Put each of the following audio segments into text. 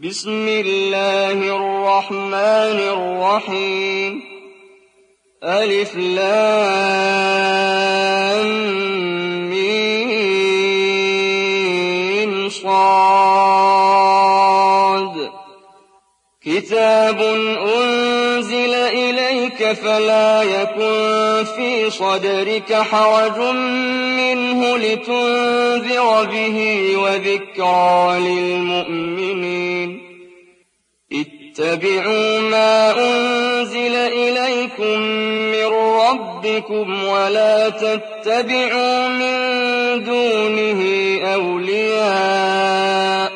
بسم الله الرحمن الرحيم ألف لام ميم صاد كتاب أنزل إليك فلا يكن في صدرك حرج منه لتنذر به وذكرى للمؤمنين اتبعوا ما أنزل إليكم من ربكم ولا تتبعوا من دونه أولياء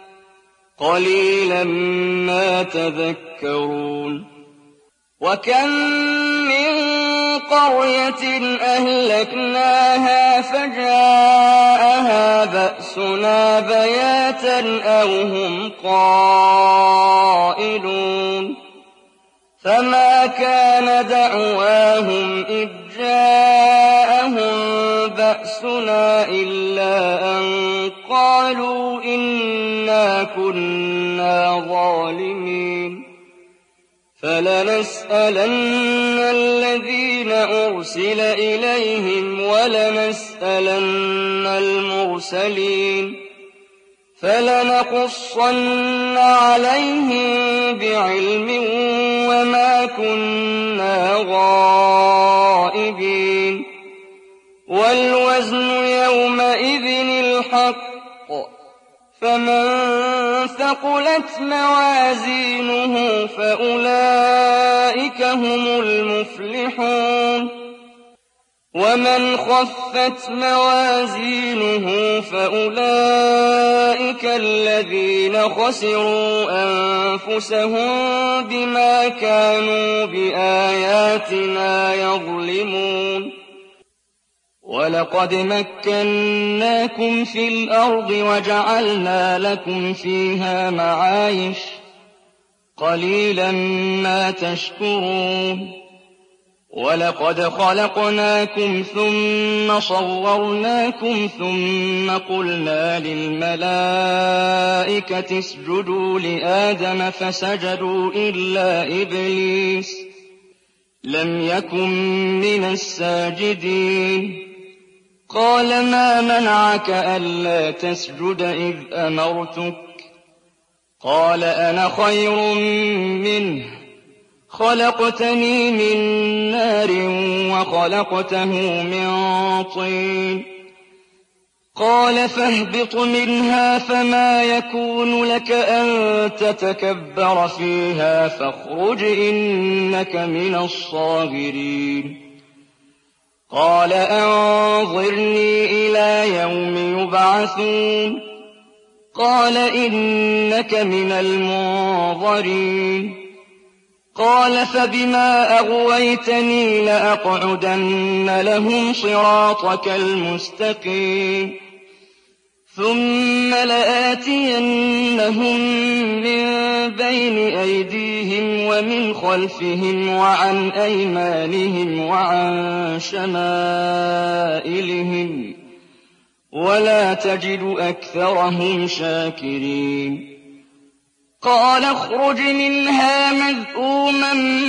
قليلا ما تذكرون وكم من قرية أهلكناها فجاءها بأسنا بياتا أو هم قائلون فما كان دعواهم إذ جاءهم بأسنا إلا أن قالوا إنا كنا ظالمين فلنسألن الذين أرسل إليهم ولنسألن المرسلين فلنقصن عليهم بعلم وما كنا غائبين والوزن يومئذ الحق فمن ثقلت موازينه فأولئك هم المفلحون ومن خفت موازينه فأولئك الذين خسروا أنفسهم بما كانوا بآياتنا يظلمون ولقد مكناكم في الأرض وجعلنا لكم فيها معايش قليلا ما تشكرون ولقد خلقناكم ثم صورناكم ثم قلنا للملائكة اسجدوا لآدم فسجدوا إلا إبليس لم يكن من الساجدين قال ما منعك ألا تسجد إذ أمرتك قال أنا خير منه خلقتني من نار وخلقته من طين قال فاهبط منها فما يكون لك أن تتكبر فيها فاخرج إنك من الصاغرين قال أنظرني إلى يوم يبعثون قال إنك من المنظرين قال فبما أغويتني لأقعدن لهم صراطك المستقيم ثم لآتينهم من بين أيديهم ومن خلفهم وعن أيمانهم وعن شمائلهم ولا تجد أكثرهم شاكرين قال اخرج منها مذءوما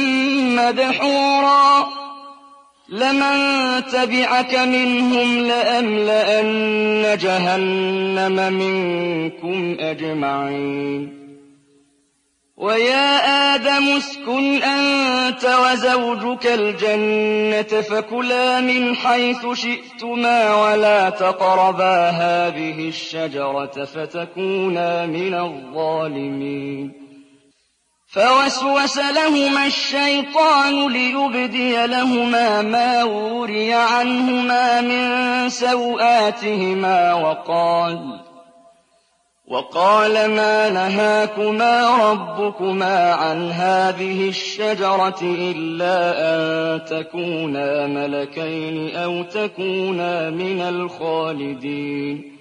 مدحورا لمن تبعك منهم لأملأن جهنم منكم أجمعين ويا آدم اسكن أنت وزوجك الجنة فكلا من حيث شئتما ولا تقربا هذه الشجرة فتكونا من الظالمين فوسوس لهما الشيطان ليبدي لهما ما وري عنهما من سوآتهما وقال ما نهاكما ربكما عن هذه الشجرة إلا أن تكونا ملكين أو تكونا من الخالدين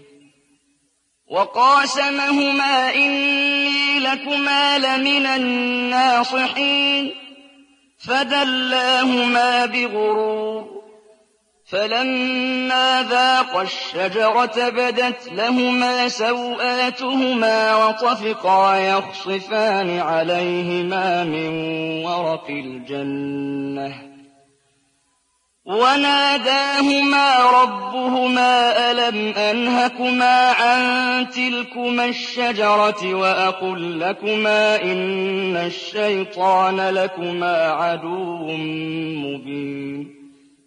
وقاسمهما إني لكما لمن الناصحين فدلاهما بغرور فَلَمَّا ذَاقَا الشَّجَرَةَ بَدَتْ لَهُمَا سَوْآتُهُمَا وَطَفِقَا يَخْصِفَانِ عَلَيْهِمَا مِن وَرَقِ الْجَنَّةِ وَنَادَاهُمَا رَبُّهُمَا أَلَمْ أَنْهَكُمَا عَن تِلْكُمَا الشَّجَرَةِ وَأَقُل لَّكُمَا إِنَّ الشَّيْطَانَ لَكُمَا عَدُوٌّ مُّبِينٌ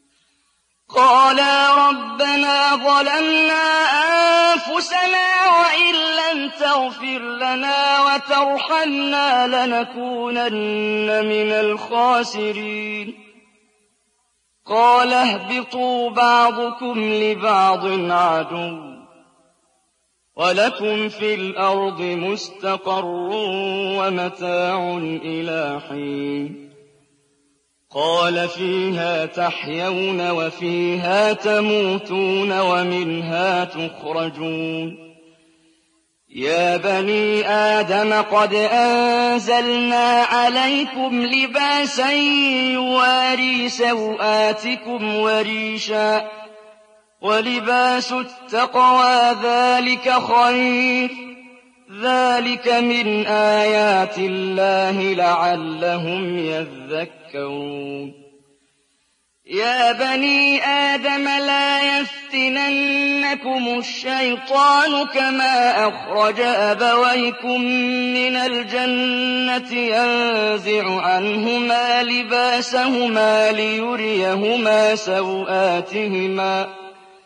قَالَا رَبَّنَا ظَلَمْنَا أَنفُسَنَا وَإِن لَّمْ تَغْفِرْ لَنَا وَتَرْحَمْنَا لَنَكُونَنَّ مِنَ الْخَاسِرِينَ قَالَ اهْبِطُوا بَعْضُكُمْ لِبَعْضٍ عَدُوٌّ وَلَكُمْ فِي الْأَرْضِ مُسْتَقَرٌّ وَمَتَاعٌ إِلَىٰ حِينٍ قَالَ فِيهَا تَحْيَوْنَ وَفِيهَا تَمُوتُونَ وَمِنْهَا تُخْرَجُونَ يَا بَنِي آدَمَ قَدْ أَنزَلْنَا عَلَيْكُمْ لِبَاسًا يُوَارِي سَوْآتِكُمْ وَرِيشًا ۖ وَلِبَاسُ التَّقْوَىٰ ذَٰلِكَ خَيْرٌ ۚ ذَٰلِكَ مِنْ آيَاتِ اللَّهِ لَعَلَّهُمْ يَذَّكَّرُونَ يَا بَنِي آدَمَ لَا يَفْتِنَنَّكُمُ الشَّيْطَانُ كَمَا أَخْرَجَ أَبَوَيْكُم مِّنَ الْجَنَّةِ يَنزِعُ عَنْهُمَا لِبَاسَهُمَا لِيُرِيَهُمَا سَوْآتِهِمَا ۗ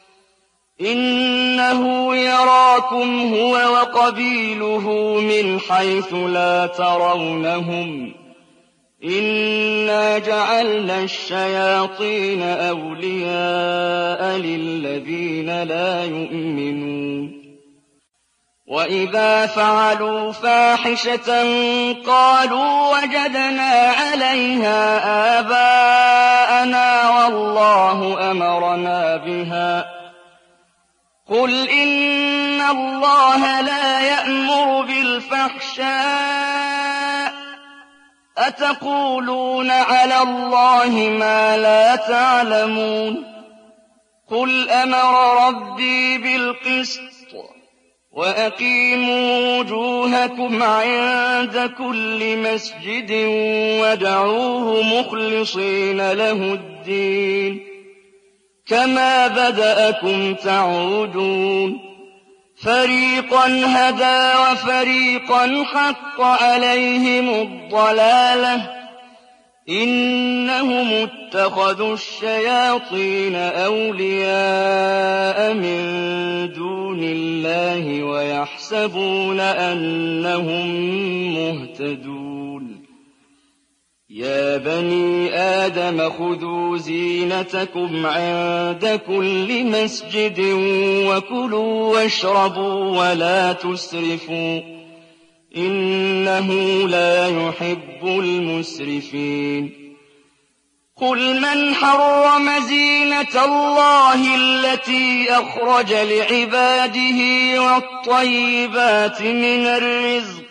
إِنَّهُ يَرَاكُمْ هُوَ وَقَبِيلُهُ مِنْ حَيْثُ لَا تَرَوْنَهُمْ ۗ إِنَّا جَعَلْنَا الشَّيَاطِينَ أَوْلِيَاءَ لِلَّذِينَ لَا يُؤْمِنُونَ وَإِذَا فَعَلُوا فَاحِشَةً قَالُوا وَجَدْنَا عَلَيْهَا آبَاءَنَا وَاللَّهُ أَمَرَنَا بِهَا ۗ قُلْ إِنَّ اللَّهَ لَا يَأْمُرُ بِالْفَحْشَاءِ ۖ أَتَقُولُونَ عَلَى اللَّهِ مَا لَا تَعْلَمُونَ قُلْ أَمَرَ رَبِّي بِالْقِسْطِ وَأَقِيمُوا وُجُوهَكُمْ عِندَ كُلِّ مَسْجِدٍ وَادْعُوهُ مُخْلِصِينَ لَهُ الدِّينَ كَمَا بَدَأَكُمْ تَعُودُونَ فَرِيقًا هَدَىٰ وَفَرِيقًا حَقَّ عَلَيْهِمُ الضَّلَالَةُ ۗ إِنَّهُمُ اتَّخَذُوا الشَّيَاطِينَ أَوْلِيَاءَ مِن دُونِ اللَّهِ وَيَحْسَبُونَ أَنَّهُم مُّهْتَدُونَ يَا بَنِي آدَمَ خُذُوا زِينَتَكُمْ عِندَ كُلِّ مَسْجِدٍ وَكُلُوا وَاشْرَبُوا وَلَا تُسْرِفُوا ۚ إِنَّهُ لَا يُحِبُّ الْمُسْرِفِينَ قُلْ مَنْ حَرَّمَ زِينَةَ اللَّهِ الَّتِي أَخْرَجَ لِعِبَادِهِ وَالطَّيِّبَاتِ مِنَ الرِّزْقِ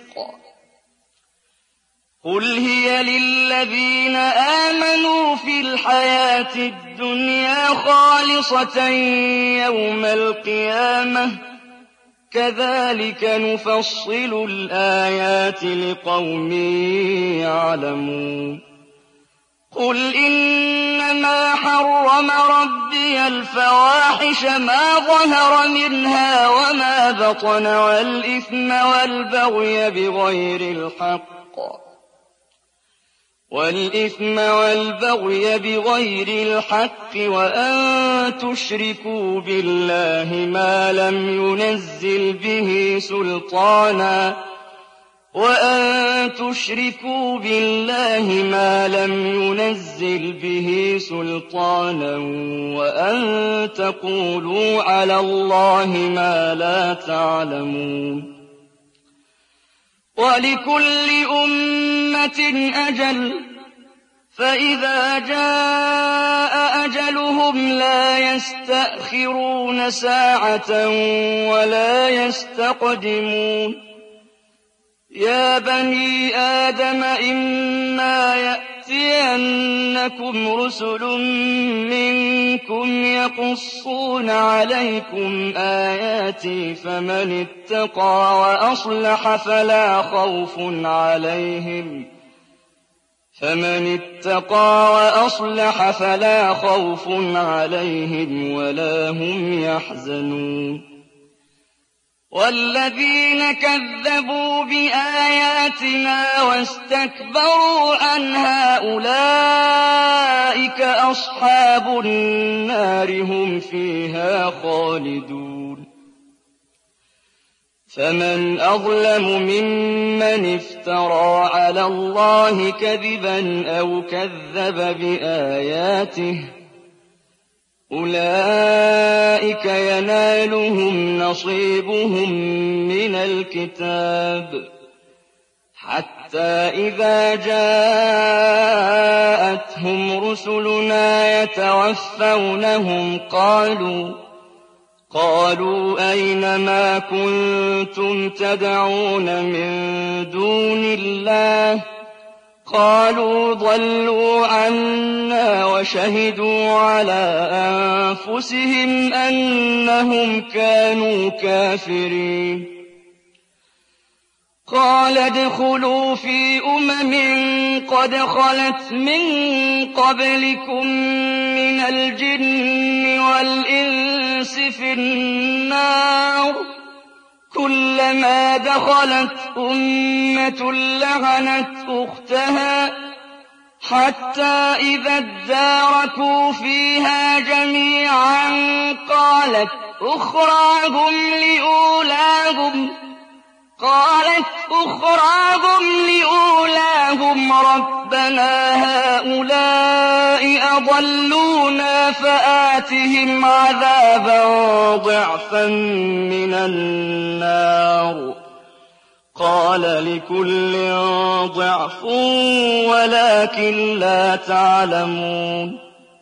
قُلْ هِيَ لِلَّذِينَ آمَنُوا فِي الْحَيَاةِ الدُّنْيَا خَالِصَةً يَوْمَ الْقِيَامَةِ ۗ كَذَٰلِكَ نُفَصِّلُ الْآيَاتِ لِقَوْمٍ يَعْلَمُونَ قُلْ إِنَّمَا حَرَّمَ رَبِّيَ الْفَوَاحِشَ مَا ظَهَرَ مِنْهَا وَمَا بَطَنَ وَالْإِثْمَ وَالْبَغْيَ بِغَيْرِ الْحَقِّ وَأَن تُشْرِكُوا بِاللَّهِ مَا لَمْ يُنَزِّلْ بِهِ سُلْطَانًا وَأَن تَقُولُوا عَلَى اللَّهِ مَا لَا تَعْلَمُونَ وَلِكُلِّ أُمَّةٍ أَجَلٌ ۖ فَإِذَا جَاءَ أَجَلُهُمْ لَا يَسْتَأْخِرُونَ سَاعَةً وَلَا يَسْتَقْدِمُونَ يَا بَنِي آدَمَ إِمَّا يَأْتِيَنَّكُمْ رُسُلٌ مِّنكُمْ يَقُصُّونَ عَلَيْكُمْ آيَاتِي فَمَنِ اتَّقَىٰ وَأَصْلَحَ فَلَا خَوْفٌ عَلَيْهِمْ وَلَا هُمْ يَحْزَنُونَ وَالَّذِينَ كَذَّبُوا بِآيَاتِنَا وَاسْتَكْبَرُوا عَنْهَا أُولَٰئِكَ أَصْحَابُ النَّارِ هُمْ فِيهَا خَالِدُونَ فَمَنْ أَظْلَمُ مِمَّنِ افْتَرَىٰ عَلَى اللَّهِ كَذِبًا أَوْ كَذَّبَ بِآيَاتِهِ ۚ أُولَٰئِكَ يَنَالُهُمْ نَصِيبُهُم مِّنَ الْكِتَابِ حَتَّىٰ إِذَا جَاءَتْهُمْ رُسُلُنَا يَتَوَفَّوْنَهُمْ قَالُوا أَيْنَ مَا كُنتُمْ تَدْعُونَ مِن دُونِ اللَّهِ ۖ قَالُوا ضَلُّوا عَنَّا وَشَهِدُوا عَلَىٰ أَنفُسِهِمْ أَنَّهُمْ كَانُوا كَافِرِينَ قَالَ ادْخُلُوا فِي قَدْ خَلَتْ مِن قَبْلِكُم مِّنَ الْجِنِّ وَالْإِنسِ فِي النَّارِ ۖ كُلَّمَا دَخَلَتْ أُمَّةٌ لَّعَنَتْ أُخْتَهَا حَتَّىٰ إِذَا ادَّارَكُوا فِيهَا جَمِيعًا قَالَتْ أُخْرَاهُمْ لِأُولَاهُمْ رَبَّنَا هَٰؤُلَاءِ أَضَلُّونَا فَآتِهِمْ عَذَابًا ضِعْفًا مِّنَ النَّارِ ۖ قَالَ لِكُلٍّ ضِعْفٌ وَلَٰكِن لَّا تَعْلَمُونَ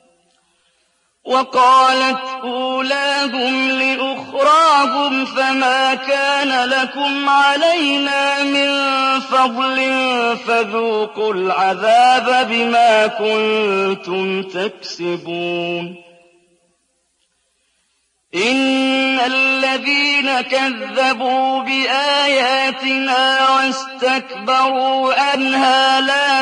وَقَالَتْ أُولَاهُمْ لِأُخْرَاهُمْ فَمَا كَانَ لَكُمْ عَلَيْنَا مِن فَضْلٍ فَذُوقُوا الْعَذَابَ بِمَا كُنتُمْ تَكْسِبُونَ إِنَّ الَّذِينَ كَذَّبُوا بِآيَاتِنَا وَاسْتَكْبَرُوا عَنْهَا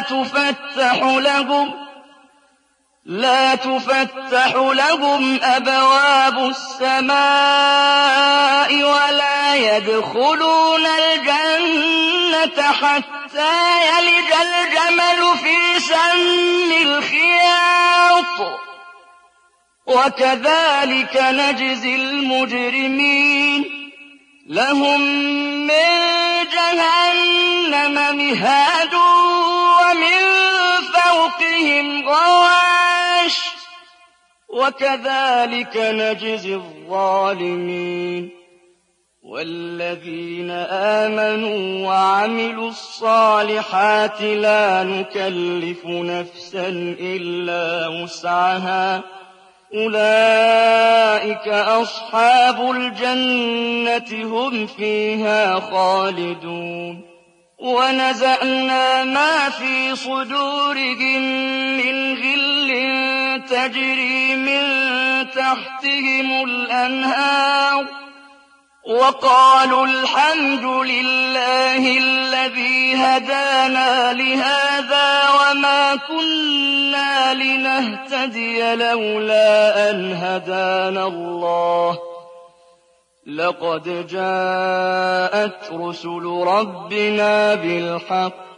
لا تُفَتَّحُ لَهُمْ أَبْوَابُ السَّمَاءِ وَلَا يَدْخُلُونَ الْجَنَّةَ حَتَّىٰ يَلِجَ الْجَمَلُ فِي سَمِّ الْخِيَاطِ ۚ وَكَذَٰلِكَ نَجْزِي الْمُجْرِمِينَ لَهُم مِّن جَهَنَّمَ مِهَادٌ وَمِن فَوْقِهِمْ غَوَاشٍ ۚ وَكَذَٰلِكَ نَجْزِي الظَّالِمِينَ وَالَّذِينَ آمَنُوا وَعَمِلُوا الصَّالِحَاتِ لَا نُكَلِّفُ نَفْسًا إِلَّا وُسْعَهَا أُولَٰئِكَ أَصْحَابُ الْجَنَّةِ هُمْ فِيهَا خَالِدُونَ وَنَزَعْنَا مَا فِي صُدُورِهِم مِّنْ غِلٍّ تَجْرِي مِن تَحْتِهِمُ الْأَنْهَارُ وَقَالُوا الْحَمْدُ لِلَّهِ الَّذِي هَدَانَا لِهَٰذَا وَمَا كُنَّا لِنَهْتَدِيَ لَوْلَا أَنْ هَدَانَا اللَّهُ ۖ لَقَدْ جَاءَتْ رُسُلُ رَبِّنَا بِالْحَقِّ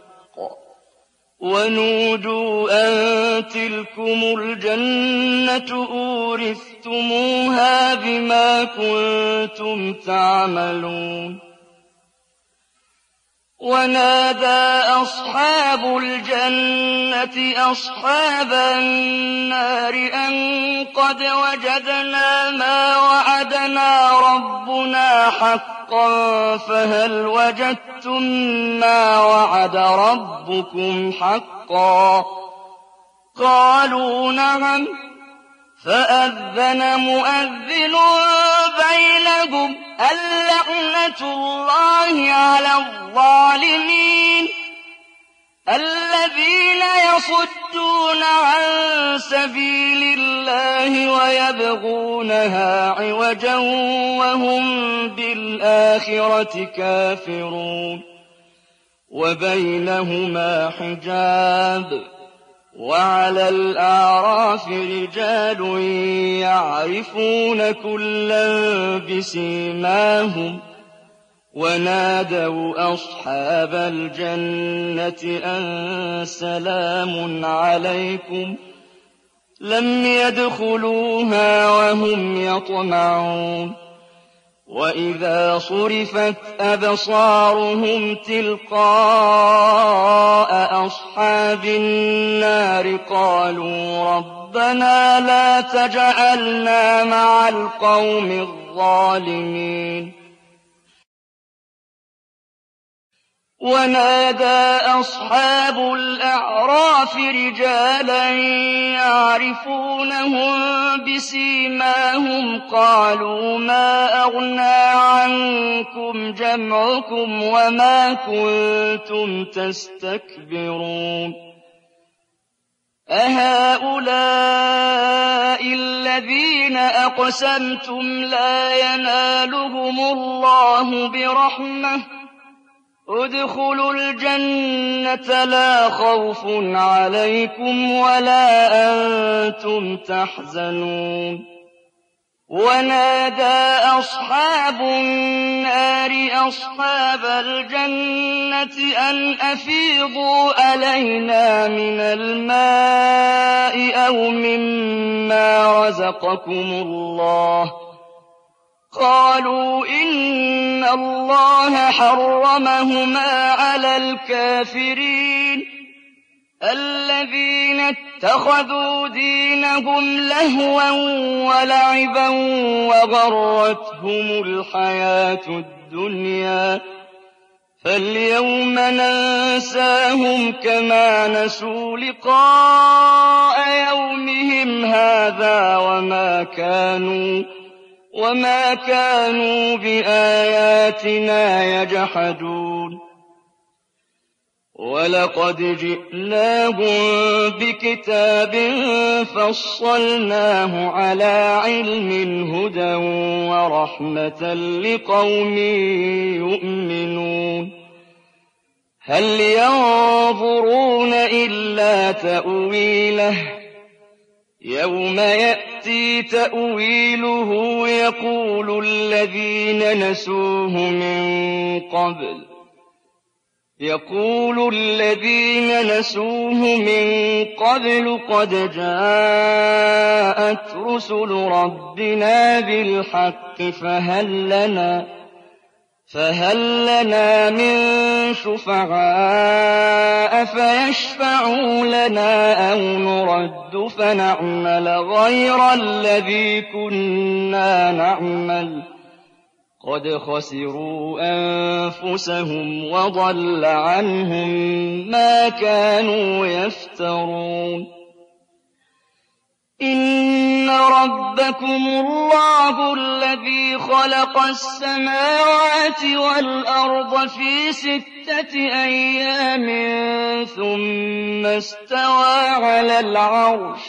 وَنُودُوا أَن تِلْكُمُ الْجَنَّةُ أُورِثْتُمُوهَا بِمَا كُنتُمْ تَعْمَلُونَ وَنَادَىٰ أَصْحَابُ الْجَنَّةِ أَصْحَابَ النَّارِ أَن قَدْ وَجَدْنَا مَا وَعَدَنَا رَبُّنَا حَقًّا فَهَلْ وَجَدتُّم مَّا وَعَدَ رَبُّكُمْ حَقًّا ۖ قَالُوا نَعَمْ ۖ فَأَذَّنَ مُؤَذِّنٌ بَيْنَهُمْ اللَّعْنَةُ اللَّهِ عَلَى الظَّالِمِينَ الذين يصدون عن سبيل الله ويبغونها عوجا وهم بالآخرة كافرون وبينهما حجاب وعلى الأعراف رجال يعرفون كلا بسيماهم ونادوا أصحاب الجنة أن سلام عليكم لم يدخلوها وهم يطمعون وإذا صرفت أبصارهم تلقاء أصحاب النار قالوا ربنا لا تجعلنا مع القوم الظالمين ونادى أصحاب الأعراف رجالا يعرفونهم بسيماهم قالوا ما أغنى عنكم جمعكم وما كنتم تستكبرون أهؤلاء الذين أقسمتم لا ينالهم الله برحمة ادخلوا الجنة لا خوف عليكم ولا أنتم تحزنون ونادى أصحاب النار أصحاب الجنة أن أفيضوا علينا من الماء أو مما رزقكم الله قالوا إن الله حرمهما على الكافرين الذين اتخذوا دينهم لهوا ولعبا وغرتهم الحياة الدنيا فاليوم ننساهم كما نسوا لقاء يومهم هذا وما كانوا بآياتنا يجحدون ولقد جئناهم بكتاب فصلناه على علم هدى ورحمة لقوم يؤمنون هل ينظرون إلا تأويله يوم يأتي تأويله يقول الذين نسوه من قبل قد جاءت رسل ربنا بالحق فهل لنا من شفعاء فيشفعوا لنا أو نرد فنعمل غير الذي كنا نعمل قد خسروا أنفسهم وضل عنهم ما كانوا يفترون إن ربكم الله الذي خلق السماوات والأرض في 6 أيام ثم استوى على العرش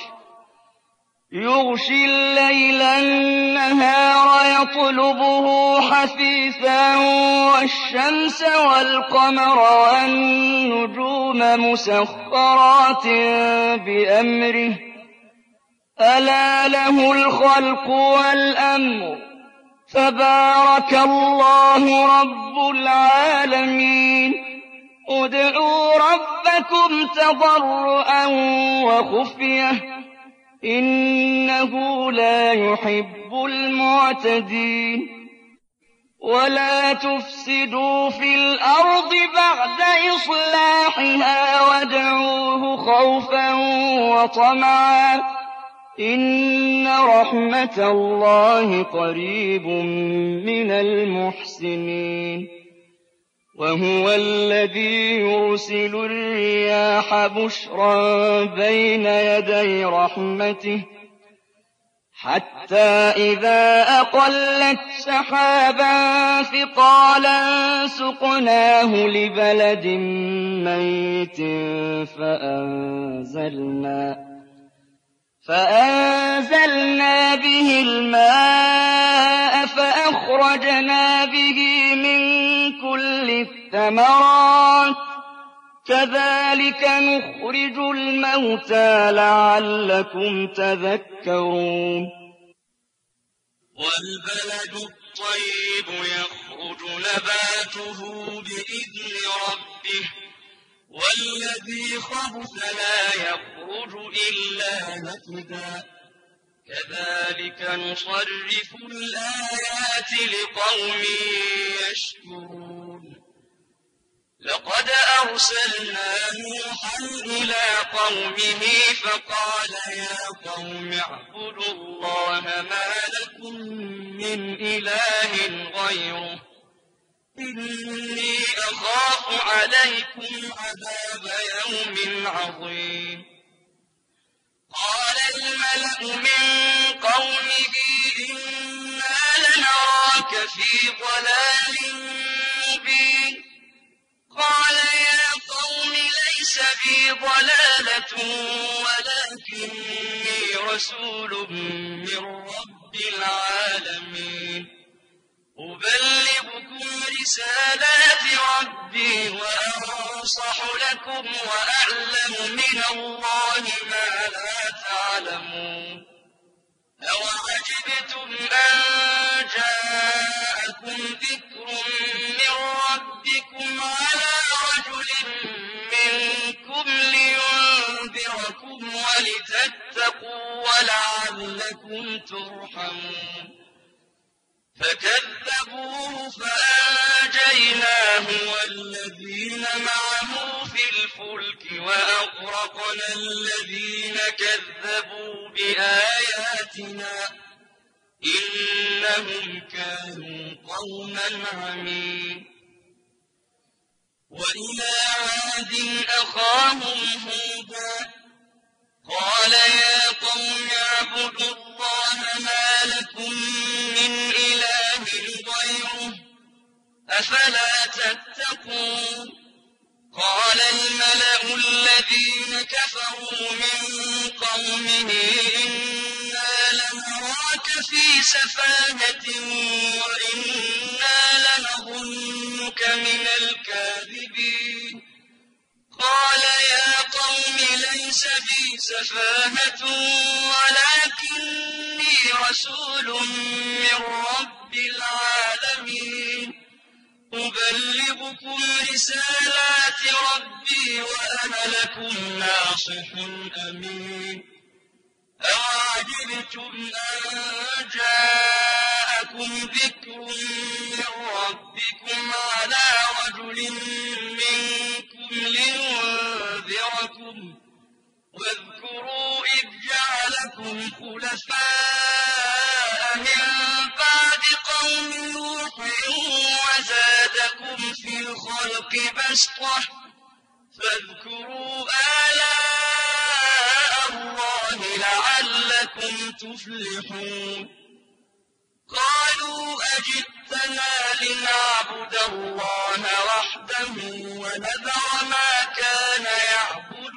يغشي الليل النهار يطلبه حثيثا والشمس والقمر والنجوم مسخرات بأمره ألا له الخلق والأمر تبارك الله رب العالمين ادعوا ربكم تضرعا وخفية إنه لا يحب المعتدين ولا تفسدوا في الأرض بعد إصلاحها وادعوه خوفا وطمعا إن رحمة الله قريب من المحسنين وهو الذي يرسل الرياح بشرا بين يدي رحمته حتى إذا أقلت سحابا ثقالا سقناه لبلد ميت فأنزلنا به الماء فأخرجنا به من كل الثمرات كذلك نخرج الموتى لعلكم تذكرون والبلد الطيب يخرج نباته بإذن ربه والذي خبث لا يخرج إلا نكدا كذلك نصرف الآيات لقوم يشكرون لقد أرسلنا نوحا إلى قومه فقال يا قوم اعبدوا الله ما لكم من إله غيره إني أخاف عليكم عذاب يوم عظيم قال الملأ من قومه إنا لنراك في ضلال مبين قال يا قوم ليس بي ضلالة ولكني رسول من رب العالمين أبلغكم رسالات ربي وأنصح لكم وأعلم من الله ما لا تعلمون أوعجبتم أن جاءكم ذكر من ربكم على رجل منكم لينذركم ولتتقوا ولعلكم ترحمون فكذبوه فأنجيناه والذين معه في الفلك وأغرقنا الذين كذبوا بآياتنا إنهم كانوا قوما عمين وإلى عاد أخاهم هودا قال يا قوم اعبدوا الله ما لكم من إله غيره أفلا تتقون قال الملأ الذين كفروا من قومه إنا لنراك في سفاهة وإنا لنظنك من الكاذبين قال يا قوم ليس بي سفاهة ولكني رسول من رب العالمين أبلغكم رسالات ربي وأنا لكم ناصح أمين أوعجبتم أن جاءكم ذكر من ربكم على رجل منكم لينذركم واذكروا إذ جعلكم خلفاء من بعد قوم نوح وزادكم في الخلق بسطة فاذكروا آلاء الله لعلكم تفلحون قالوا أجئتنا لنعبد الله وحده ونذر ما كان يعبد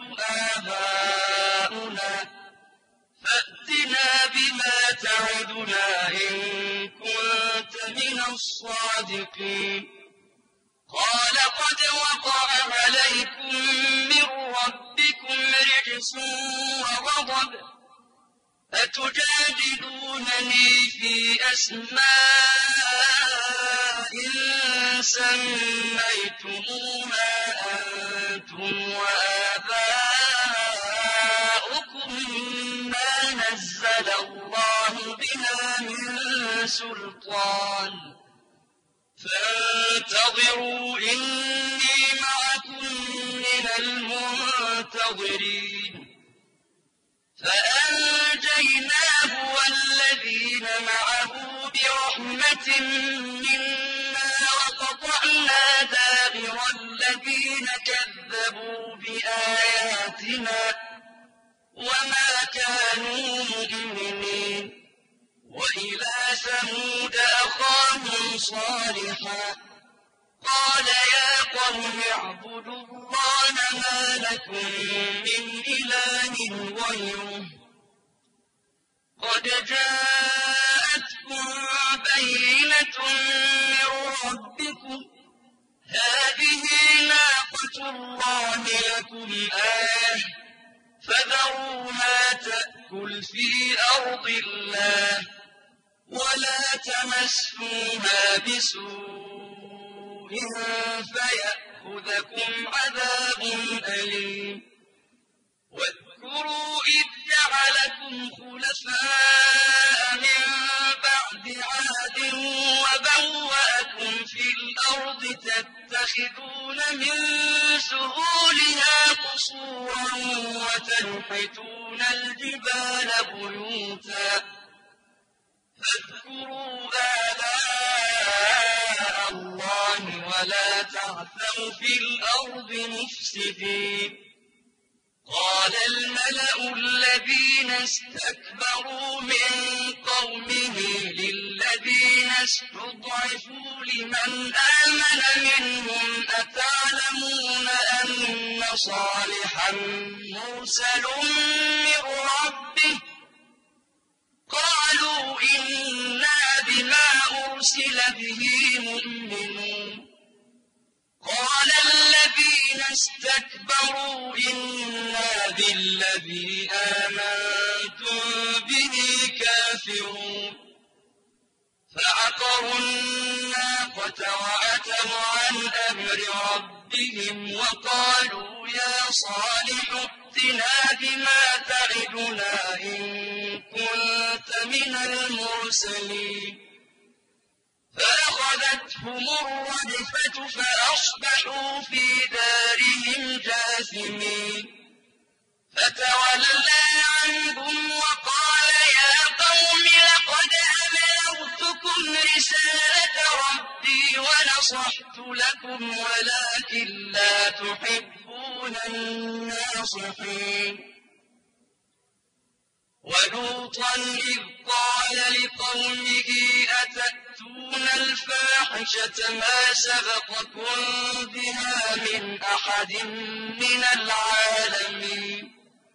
آباؤنا فأتنا بما تعدنا إن كنت من الصادقين قال قد وقع عليكم من ربكم رجس وغضب أتجادلونني في أسماء سميتموها أنتم وآباؤكم ما نزل الله بها من سلطان فانتظروا إني معكم من المنتظرين فأنجيناه والذين معه برحمة منا وقطعنا دابر الذين كذبوا بآياتنا وما كانوا مؤمنين إلى ثمود أخاهم صالحا قال يا قوم اعبدوا الله ما لكم من إله غيره قد جاءتكم بينة من ربكم هذه ناقة الله لكم آية فذروها تأكل في أرض الله ولا تمسوها بسوء فيأخذكم عذاب أليم واذكروا إذ جعلكم خلفاء من بعد عاد وبوأكم في الأرض تتخذون من سهولها قصورا وتنحتون الجبال بيوتا فاذكروا آلاء الله ولا تعثوا في الأرض مفسدين قال الملأ الذين استكبروا من قومه للذين استضعفوا لمن آمن منهم أتعلمون أن صالحا مرسل من ربه قالوا إنا بما أرسل به مؤمنون قال الذين استكبروا إنا بالذي آمنتم به كافرون فعقروا الناقة وعتوا عن أمر ربهم وقالوا يا صالح ائتنا بما تعدنا إن كنت من المرسلين فأخذتهم الرجفة فأصبحوا في دارهم جاثمين فتولى عنهم وقال يا قوم لقد أبلغتكم رسالة ربي ونصحت لكم ولكن لا تحبون الناصحين ولوطا إذ قال لقومه أتأتون الفاحشة ما سبقكم بها من أحد من العالمين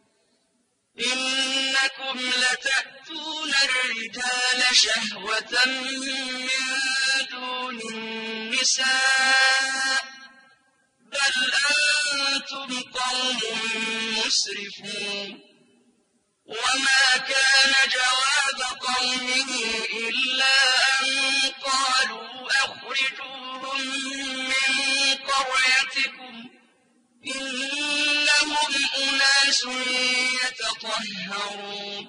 إنكم لتأتون الرجال شهوة من دون النساء بل أنتم قوم مسرفون وما كان جواب قومه إلا أن قالوا أخرجوهم من قريتكم إنهم أناس يتطهرون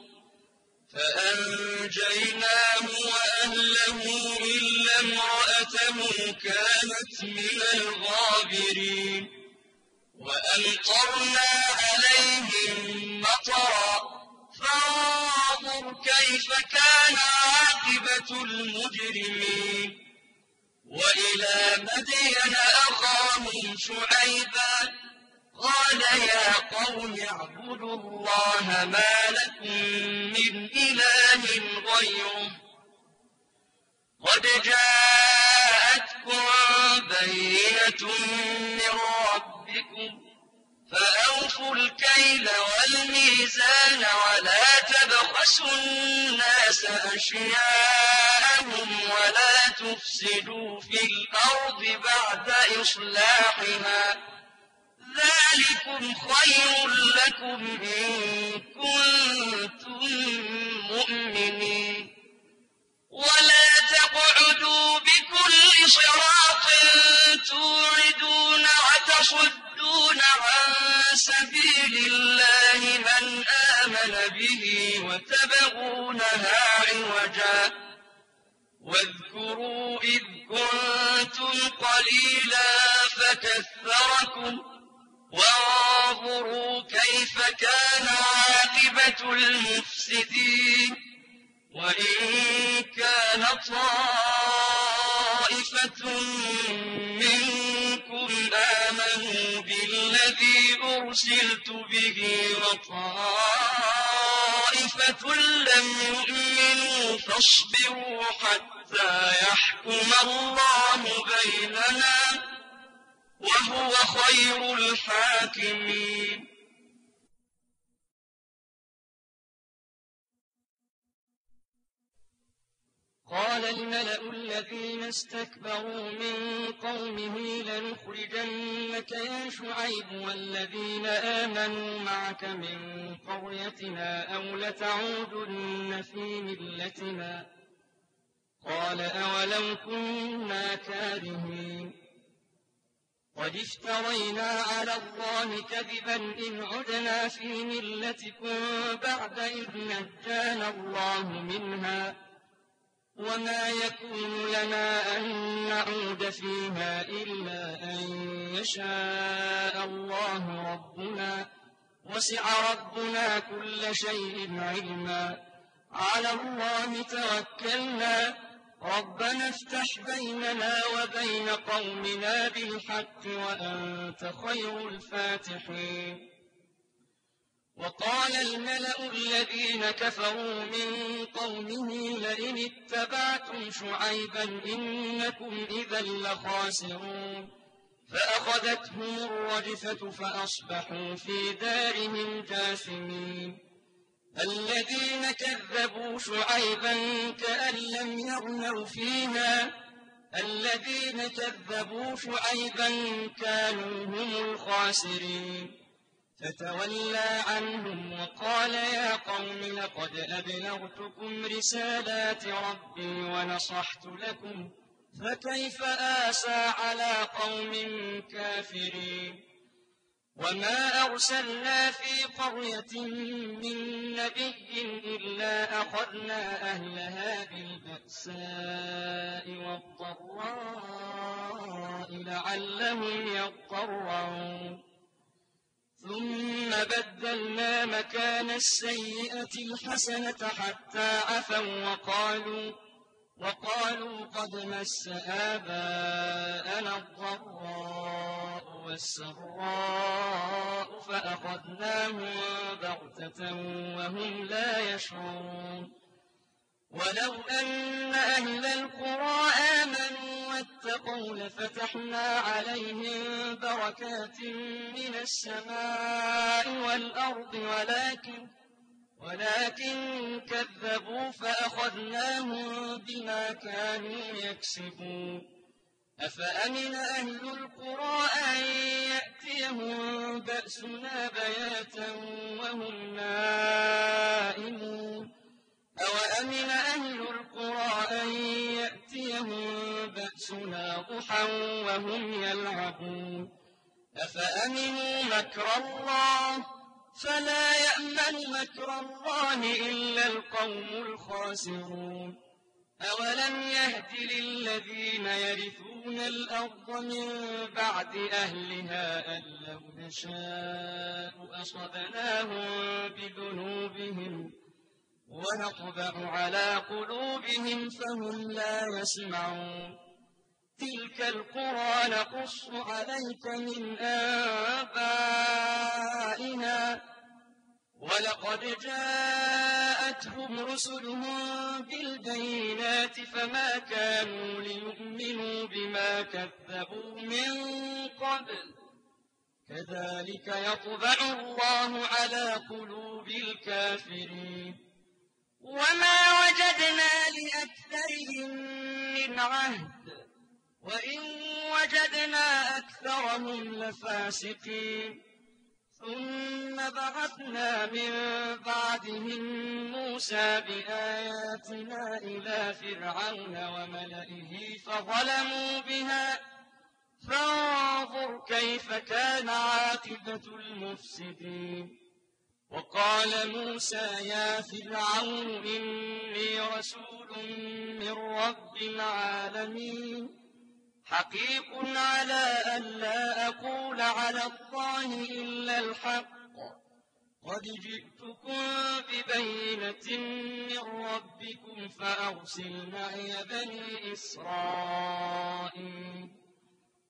فأنجيناه وأهله إلا امرأته كانت من الغابرين وأمطرنا عليهم مطرا فانظر كيف كان عاقبة المجرمين وإلى مدين أخاهم شعيبا قال يا قوم اعبدوا الله ما لكم من إله غيره قد جاءتكم بينة من ربكم فأوفوا الكيل والميزان ولا تبخسوا الناس أشياءهم ولا تفسدوا في الأرض بعد إصلاحها ذلكم خير لكم إن كنتم مؤمنين ولا تقعدوا بكل صراط توعدون وتصدون عن سبيل الله من آمن به وتبغونها عوجا واذكروا إذ كنتم قليلا فكثركم وانظروا كيف كان عاقبة المفسدين وإن كان طائفة منكم آمنوا بالذي الذي أرسلت به وطائفة لم يؤمنوا فاصبروا حتى يحكم الله بيننا وهو خير الحاكمين. قال الملأ الذين استكبروا من قومه لنخرجنك يا شعيب والذين آمنوا معك من قريتنا أو لتعودن في ملتنا. قال أولو كنا كارهين قد افترينا على الله كذبا إن عدنا في ملتكم بعد إذ نجانا الله منها وما يكون لنا أن نعود فيها إلا أن يشاء الله ربنا وسع ربنا كل شيء علما على الله توكلنا ربنا افتح بيننا وبين قومنا بالحق وأنت خير الفاتحين. وقال الملأ الذين كفروا من قومه لئن اتبعتم شعيبا إنكم إذا لخاسرون فأخذتهم الرجفة فأصبحوا في دارهم جاثمين. الذين كذبوا شعيبا كأن لم يغنوا فيها الذين كذبوا شعيبا كانوا هم الخاسرين. فتولى عنهم وقال يا قوم لقد أبلغتكم رسالات ربي ونصحت لكم فكيف آسى على قوم كافرين. وما أرسلنا في قرية من نبي إلا أخذنا أهلها بالبأساء والضراء لعلهم يضرعون ثم بدلنا مكان السيئة الحسنة حتى عفوا وقالوا قد مس آباءنا الضراء والسراء فأخذناهم بغتة وهم لا يشعرون. ولو أن أهل القرى آمنوا واتقوا لفتحنا عليهم بركات من السماء والأرض ولكن كذبوا فأخذناهم بما كانوا يكسبون. أفأمن أهل القرى أن يأتيهم بأسنا بياتا وهم نائمون أوأمن أهل القرى أن يأتيهم بأسنا ضحى وهم يلعبون. أفأمنوا مكر الله فلا يأمن مكر الله إلا القوم الخاسرون. أولم يهد للذين يرثون الأرض من بعد أهلها أن لو نشاء أصبناهم بذنوبهم ونطبع على قلوبهم فهم لا يسمعون. تلك القرى نقص عليك من آبائها ولقد جاءتهم رسلهم بالبينات فما كانوا ليؤمنوا بما كذبوا من قبل كذلك يطبع الله على قلوب الكافرين. وما وجدنا لأكثرهم من عهد وإن وجدنا أكثرهم لفاسقين. ثم بعثنا من بعدهم موسى بآياتنا إلى فرعون وملئه فظلموا بها فانظر كيف كان عاقبة المفسدين. وقال موسى يا فرعون إني رسول من رب العالمين حقيق على أن لا أقول على الله إلا الحق قد جئتكم ببينة من ربكم فأرسل معي بني إسرائيل.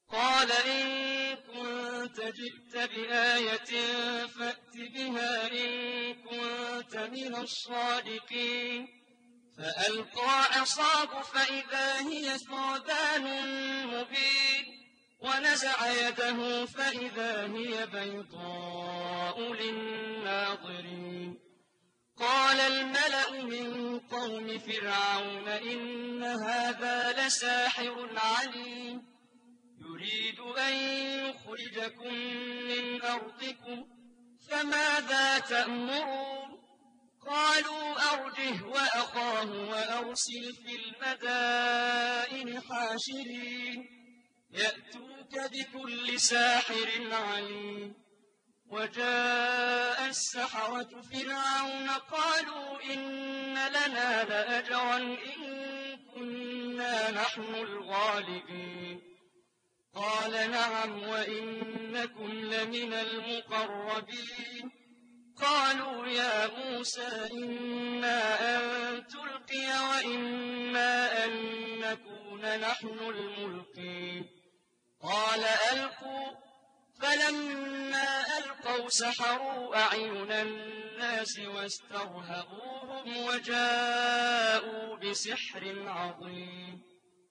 قال إن كنت جئت بآية فأت بها إن كنت من الصادقين فألقى عصاه فإذا هي ثعبان مبين ونزع يده فإذا هي بيضاء للناظرين قال الملأ من قوم فرعون إن هذا لساحر عليم يريد أن يخرجكم من أرضكم فماذا تأمرون قالوا أرجه وأخاه وأرسل في المدائن حاشرين يأتوك بكل ساحر عليم وجاء السحرة فرعون قالوا إن لنا لأجرا إن كنا نحن الغالبين قال نعم وإنكم لمن المقربين قالوا يا موسى إما أن تلقي وإما أن نكون نحن الملقين قال ألقوا فلما ألقوا سحروا أعين الناس واسترهبوهم وجاءوا بسحر عظيم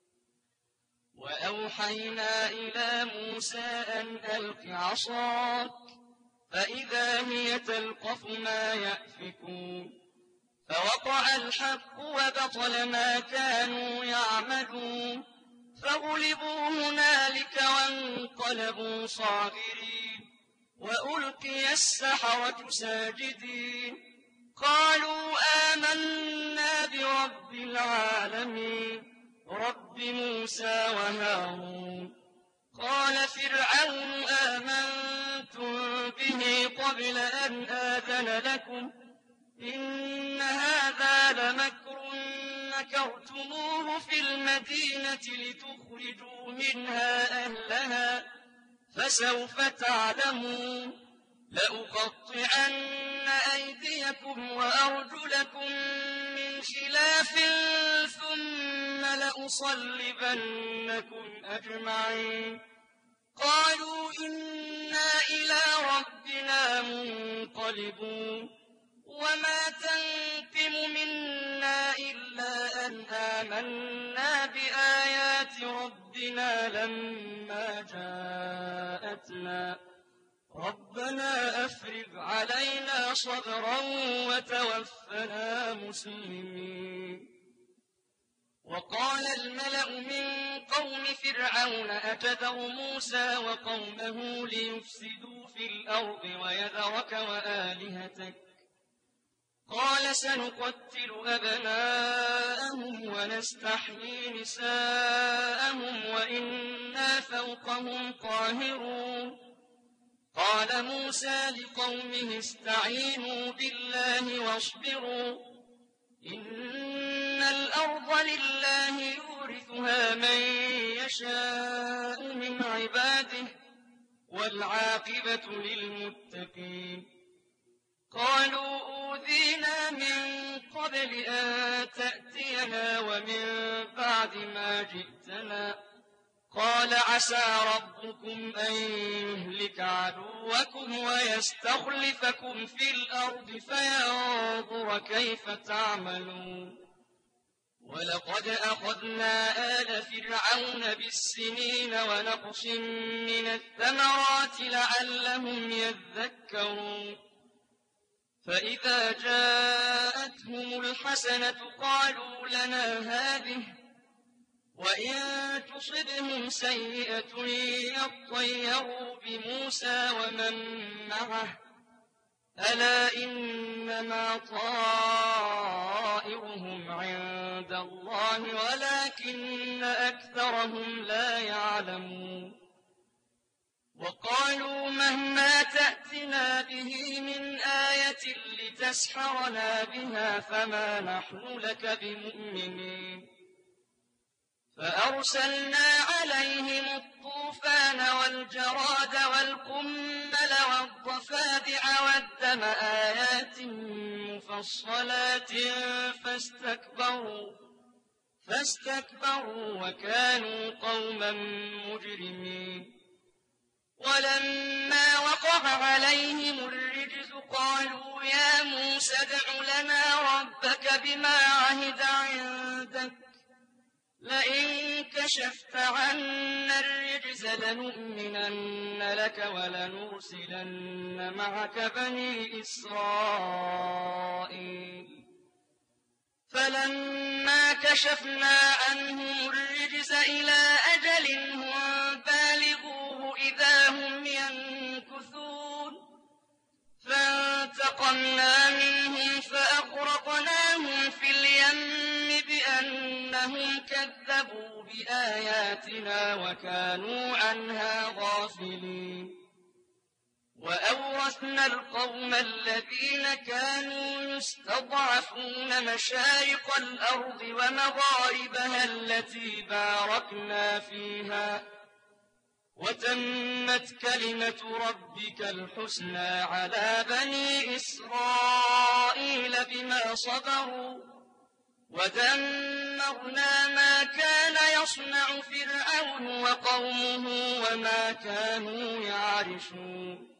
وأوحينا إلى موسى أن ألق عصاك فإذا هي تلقف ما يأفكون فوقع الحق وبطل ما كانوا يعملون فغلبوا هنالك وانقلبوا صاغرين وألقي السحرة ساجدين قالوا آمنا برب العالمين رب موسى وهارون قال فرعون آمنتم به قبل أن آذن لكم إن هذا لمكر مكرتموه في المدينة لتخرجوا منها أهلها فسوف تعلمون لأقطعن أيديكم وأرجلكم من خلاف ثم لأصلبنكم أجمعين قالوا إنا إلى ربنا منقلبون وما تنقم منا إلا أن آمنا بآيات ربنا لما جاءتنا ربنا أفرغ علينا صبرا وتوفنا مسلمين وقال الملأ من قوم فرعون أتذر موسى وقومه ليفسدوا في الأرض ويذرك وآلهتك قال سنقتل أبناءهم ونستحيي نساءهم وإنا فوقهم قاهرون قال موسى لقومه استعينوا بالله واصبروا إن الأرض لله يورثها من يشاء من عباده والعاقبة للمتقين قالوا أوذينا من قبل أن تأتينا ومن بعد ما جئتنا قال عسى ربكم أن يهلك عدوكم ويستخلفكم في الأرض فينظر كيف تعملون ولقد أخذنا آل فرعون بالسنين ونقص من الثمرات لعلهم يذكرون فإذا جاءتهم الحسنة قالوا لنا هذه وإن تصبهم سيئة يطيروا بموسى ومن معه ألا إنما طائرهم عند الله ولكن أكثرهم لا يعلمون وقالوا مهما تأتنا به من آية لتسحرنا بها فما نحن لك بمؤمنين فأرسلنا عليهم الطوفان والجراد والقمل والضفادع والدم آيات مفصلات فاستكبروا وكانوا قوما مجرمين. ولما وقع عليهم الرجز قالوا يا موسى ادع لنا ربك بما عهد عندك لئن كشفت عنا الرجز لنؤمنن لك ولنرسلن معك بني إسرائيل. فلما كشفنا عنهم الرجز إلى أجل هم بالغوه إذا هم ينكثون فانتقمنا منهم فأغرقناهم في اليم بأنهم كذبوا بآياتنا وكانوا عنها غافلين. وأورثنا القوم الذين كانوا يستضعفون مشارق الأرض ومغاربها التي باركنا فيها وتمت كلمة ربك الحسنى على بني إسرائيل بما صبروا ودمرنا ما كان يصنع فرعون وقومه وما كانوا يعرشون.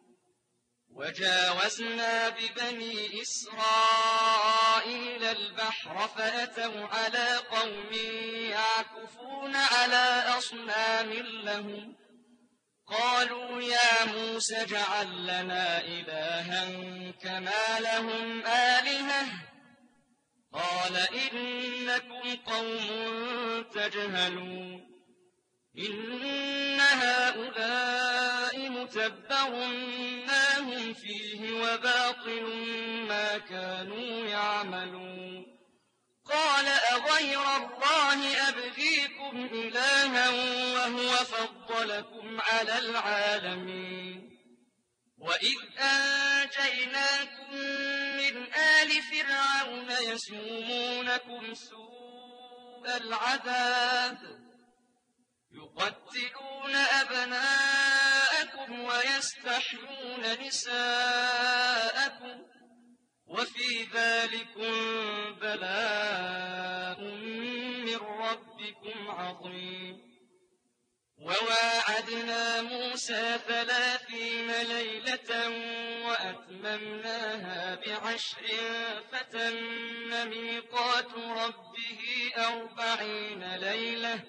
وجاوزنا ببني إسرائيل البحر فأتوا على قوم يعكفون على أصنام لهم قالوا يا موسى اجعل لنا إلها كما لهم آلهة قال إنكم قوم تجهلون. إن هؤلاء متبر ما هم فيه وباطل ما كانوا يعملون. قال أغير الله أبغيكم إلها وهو فضلكم على العالمين. وإذ أنجيناكم من آل فرعون يسومونكم سوء العذاب يقتلون أبناءكم ويستحيون نساءكم وفي ذلكم بلاء من ربكم عظيم. وواعدنا موسى 30 ليلة وأتممناها ب10 فتم ميقات ربه 40 ليلة.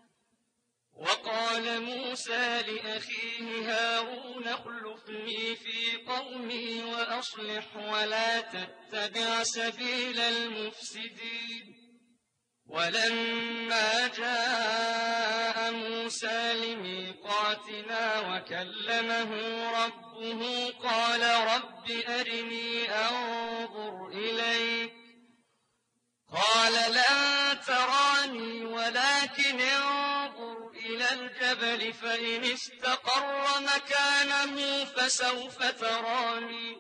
وقال موسى لأخيه هارون اخلفني في قومي وأصلح ولا تتبع سبيل المفسدين. ولما جاء موسى لميقاتنا وكلمه ربه قال رب أرني أنظر إليك قال لن تراني ولكن انظر إلى الجبل فإن استقر مكانه فسوف تراني.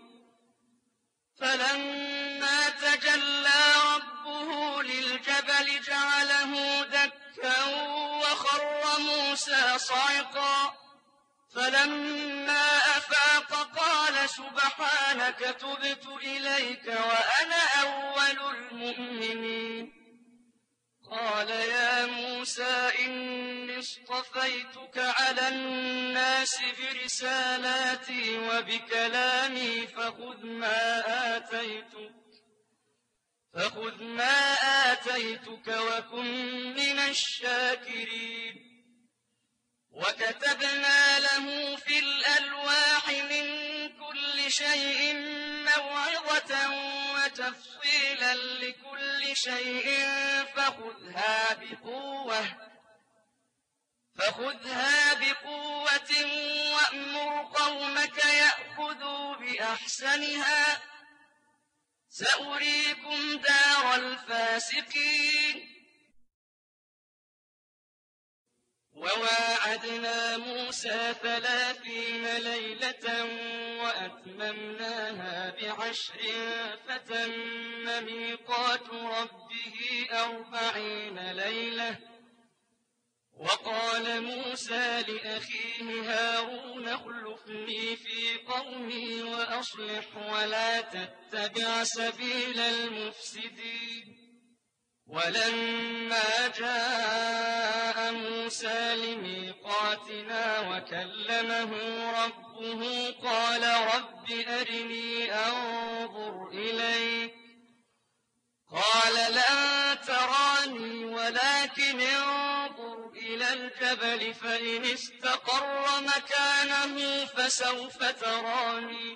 فلما تجلى ربه للجبل جعله دكا وخر موسى صعقا. فلما أفاق قال سبحانك تبت إليك وأنا أول المؤمنين. قال يا موسى إني اصطفيتك على الناس برسالاتي وبكلامي فخذ ما آتيتك وكن من الشاكرين. وكتبنا له في الألواح من كل شيء موعظة وتفصيلا لكل شيء فخذها بقوة وأمر قومك يأخذوا بأحسنها سأريكم دار الفاسقين. وواعدنا موسى 30 ليلة وأتممناها ب10 فتم ميقات ربه 40 ليلة. وقال موسى لأخيه هارون اخلفني في قومي وأصلح ولا تتبع سبيل المفسدين. ولما جاء موسى لميقاتنا وكلمه ربه قال رب أرني أنظر إليك قال لن تراني ولكن انظر إلى الجبل فإن استقر مكانه فسوف تراني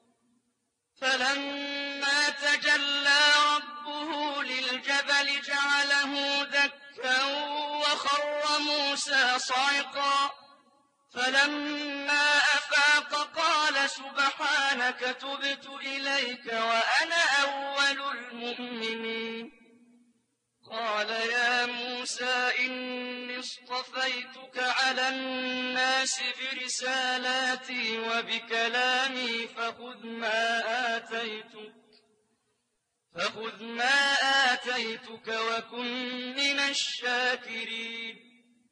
فلما تجلى ربه للجبل جعله دكا وخر موسى صعقا فلما أفاق قال سبحانك تبت إليك وأنا أول المؤمنين قال يا موسى إني اصطفيتك على الناس برسالاتي وبكلامي فخذ ما آتيتك وكن من الشاكرين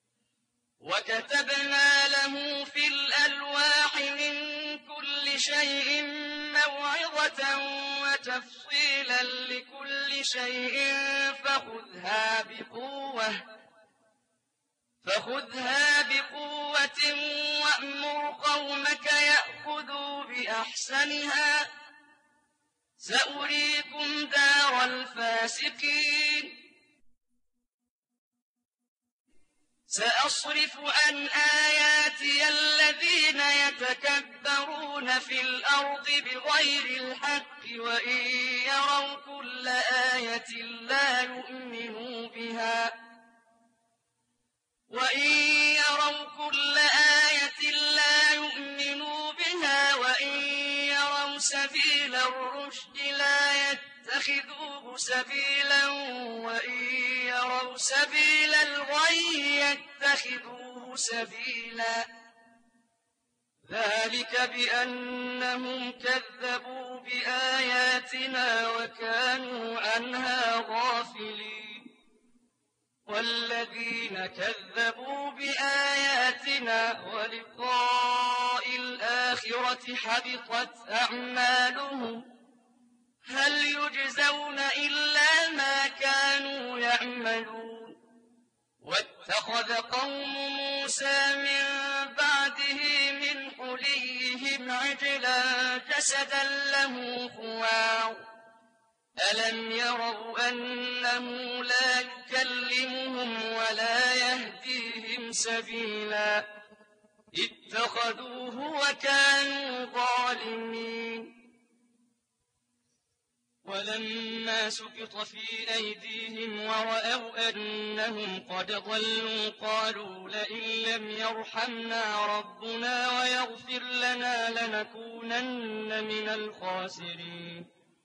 وكتبنا له في الألواح من كل شيء موعظة وتفصيلا لكل شيء فخذها بقوة وأمر قومك يأخذوا بأحسنها سأريكم دار الفاسقين سأصرف عن آياتي الذين يتكبرون في الأرض بغير الحق وإن يروا كل آية لا يؤمنوا بها وإن يروا سبيل الرشد لا يتخذوه سبيلا وإن يروا سبيل الغي يتخذوه سبيلا ذلك بأنهم كذبوا بآياتنا وكانوا عنها غافلين والذين كذبوا بآياتنا ولقاء الآخرة حبطت أعمالهم هل يجزون إلا ما كانوا يعملون واتخذ قوم موسى من بعده من حليهم عجلا جسدا له خوار ألم يروا أنه لا يكلمهم ولا يهديهم سبيلا اتخذوه وكانوا ظالمين ولما سقط في أيديهم ورأوا أنهم قد ضلوا قالوا لئن لم يرحمنا ربنا ويغفر لنا لنكونن من الخاسرين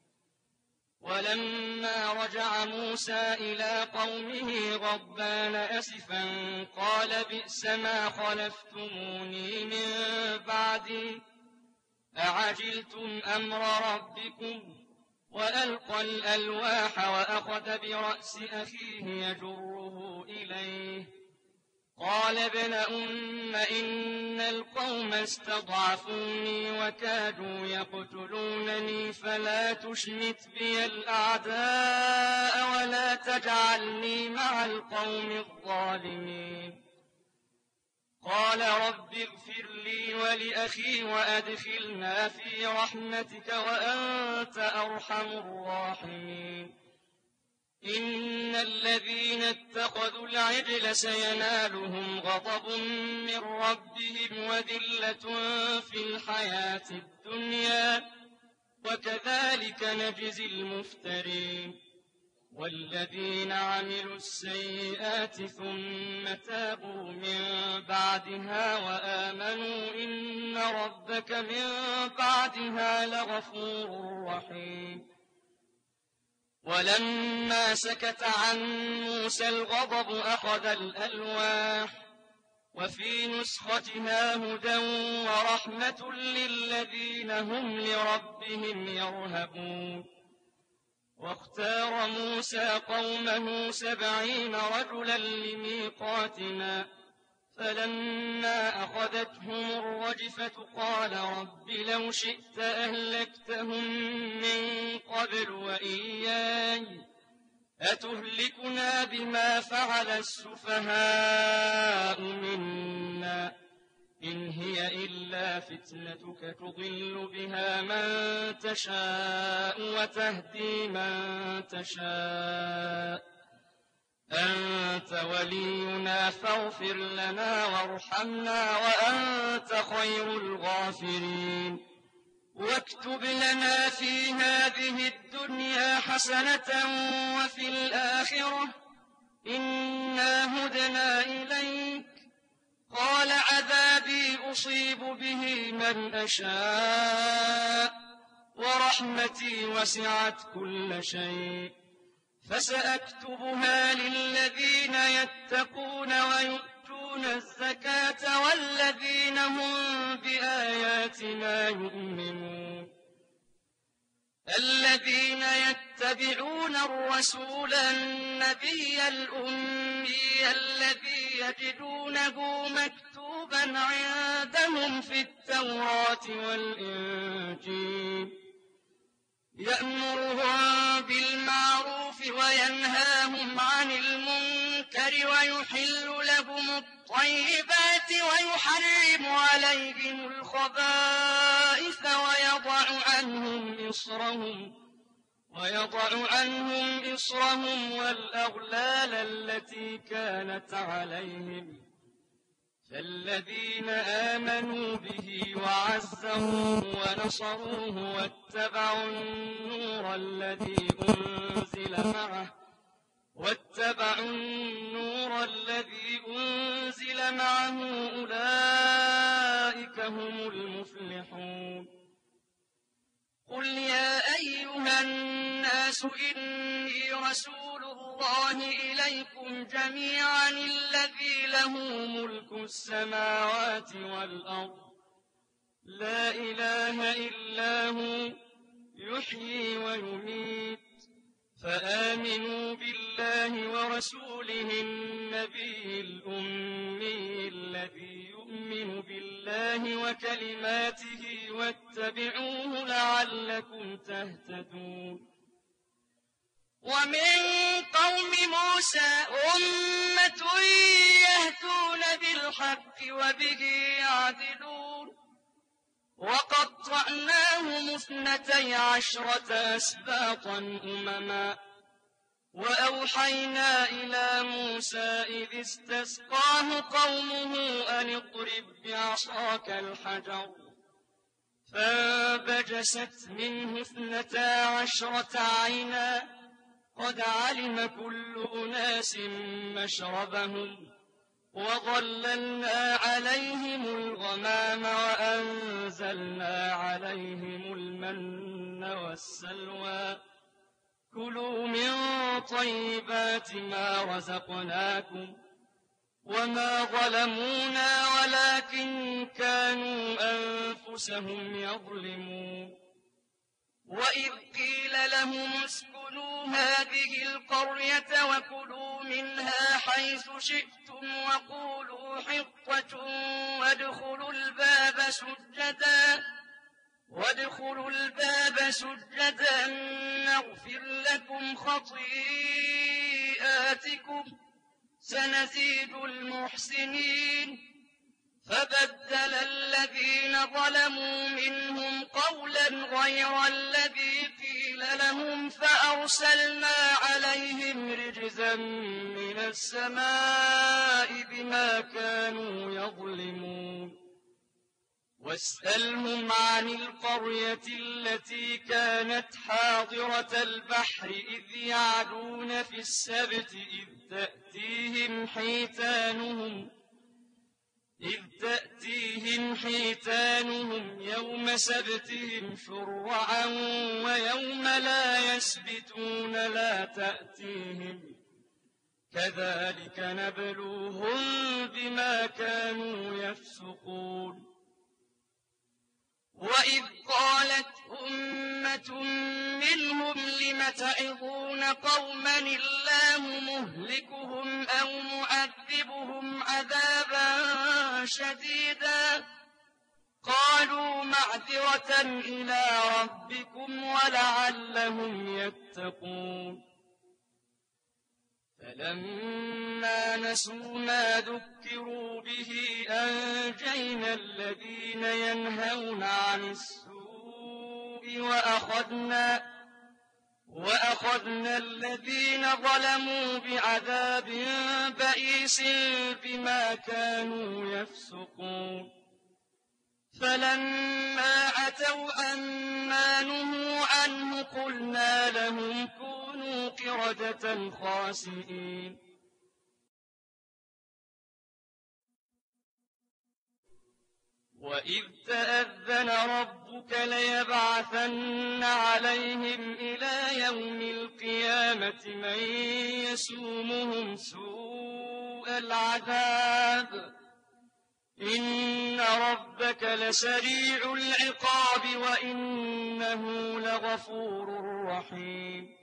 ولما رجع موسى إلى قومه غضبان أسفا قال بئس ما خلفتموني من بعدي أعجلتم أمر ربكم وألقى الألواح وأخذ برأس أخيه يجره إليه قال ابن إن القوم استضعفوني وكادوا يقتلونني فلا تشمت بي الأعداء ولا تجعلني مع القوم الظالمين قال رب اغفر لي ولأخي وأدخلنا في رحمتك وأنت أرحم الراحمين إن الذين اتخذوا العجل سينالهم غضب من ربهم وذلة في الحياة الدنيا وكذلك نجزي المفترين والذين عملوا السيئات ثم تابوا من بعدها وآمنوا إن ربك من بعدها لغفور رحيم ولما سكت عن موسى الغضب أخذ الألواح وفي نسختها هدى ورحمة للذين هم لربهم يرهبون واختار موسى قومه 70 رجلا لميقاتنا فلما أخذتهم الرجفة قال رب لو شئت أهلكتهم من قبل وإياي أتهلكنا بما فعل السفهاء منا إن هي إلا فتنتك تضل بها من تشاء وتهدي من تشاء أنت ولينا فاغفر لنا وارحمنا وأنت خير الغافرين واكتب لنا في هذه الدنيا حسنة وفي الآخرة إنا هدنا إليك قال عذابي أصيب به من أشاء ورحمتي وسعت كل شيء فسأكتبها للذين يتقون ويؤتون الزكاة والذين هم بآياتنا يؤمنون الذين يتبعون الرسول النبي الأمي الذي يجدونه مكتوبا عندهم في التوراة والإنجيل يأمرهم بالمعروف وينهاهم عن المنكر ويحل لهم الطيبات ويحرم عليهم الخبائث ويضع عنهم إصرهم والأغلال التي كانت عليهم فالذين آمنوا به وعزروه ونصروه واتبعوا النور الذي أنزل معه أولئك هم المفلحون قل يا أيها الناس إني رسول الله إليكم جميعا الذي له ملك السماوات والأرض لا إله إلا هو يحيي ويميت فآمنوا بالله ورسوله النبي الأمي الذي يؤمن بالله وكلماته واتبعوه لعلكم تهتدون ومن قوم موسى أمة يهدون بالحق وبه يعدلون وقطعناهم 12 أسباطا أمما وأوحينا إلى موسى إذ استسقاه قومه أن اضرب بعصاك الحجر فانبجست منه 12 عينا قد علم كل أناس مشربهم وظللنا عليهم الغمام وأنزلنا عليهم المن والسلوى كلوا من طيبات ما رزقناكم وما ظلمونا ولكن كانوا أنفسهم يظلمون وإذ قيل لهم اسكنوا هذه القرية وكلوا منها حيث شئتم وقولوا حطة وادخلوا الباب سجدا نغفر لكم خطيئاتكم سنزيد المحسنين فبدل الذين ظلموا منهم قولا غير الذي قيل لهم فأرسلنا عليهم رجزا من السماء بما كانوا يظلمون واسألهم عن القرية التي كانت حاضرة البحر إذ يعدون في السبت إذ تأتيهم حيتانهم يوم سبتهم شرعا ويوم لا يسبتون لا تأتيهم كذلك نبلوهم بما كانوا يفسقون وإذ قالت أمة منهم لم تعظون قوما الله مهلكهم أو معذبهم عذابا شديدا قالوا معذرة إلى ربكم ولعلهم يتقون فلما نسوا ما ذكروا به أنجينا الذين ينهون عن السوء وأخذنا الذين ظلموا بعذاب بئيس بما كانوا يفسقون فلما عتوا عما نهوا عنه قلنا لهم كونوا قردة خاسئين وإذ تأذن ربك ليبعثن عليهم إلى يوم القيامة من يسومهم سوء العذاب إن ربك لسريع العقاب وإنه لغفور رحيم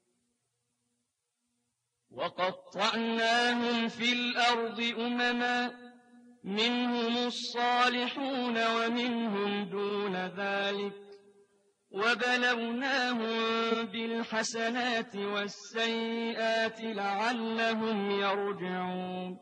وقطعناهم في الأرض أمما منهم الصالحون ومنهم دون ذلك وبلوناهم بالحسنات والسيئات لعلهم يرجعون